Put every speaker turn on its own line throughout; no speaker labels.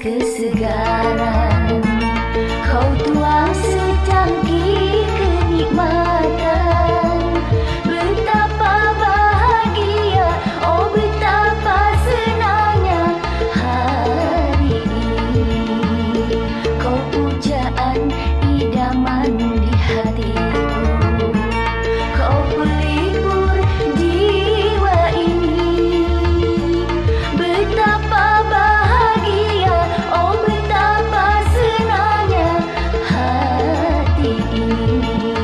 kesegaran. Kau tuang secangkir kenikmatan. Betapa bahagia, oh betapa senangnya hari ini. Kau pujaan idaman di hatiku. Kau pelipur jiwa ini. Betapa bahagia, oh betapa senangnya hati ini.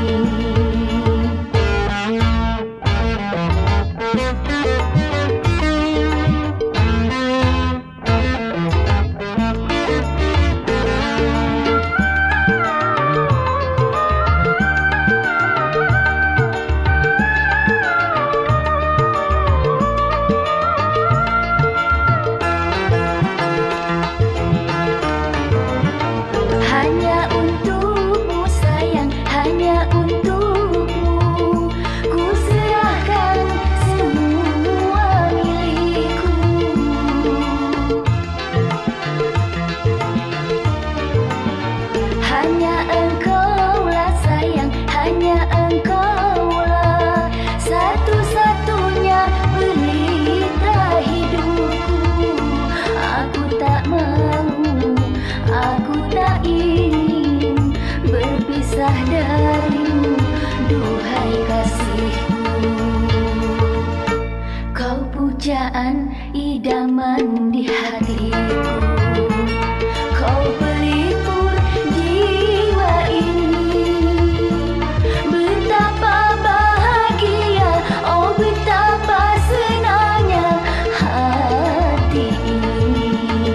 Hanya untukmu sayang, hanya untukmu ku serahkan semua milikku. Hanya engkaulah sayang, hanya engkaulah satu-satunya pelita hidupku. Aku tak mau, aku tak ingin berpisah darimu, duhai kasihku. Kau pujaan idaman di hatiku. Kau pelipur jiwa ini. Betapa bahagia, oh betapa senangnya hati ini.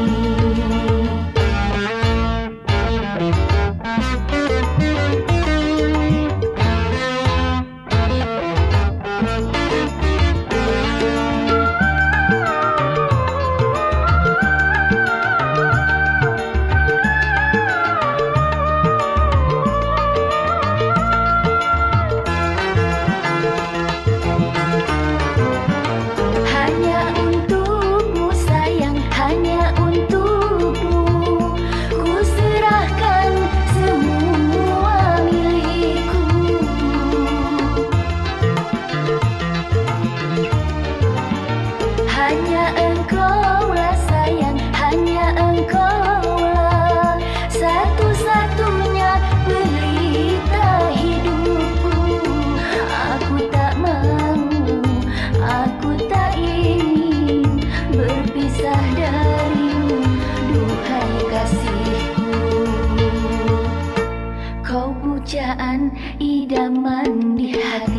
Hanya untukmu sayang, hanya untukmu ku serahkan semua milikku. Hanya engkaulah sayang, hanya engkaulah satu-satunya pelita hidupku. Aku tak mau, aku tak ingin berpisah darimu, duhai kasihku. Kau pujaan idaman di hati.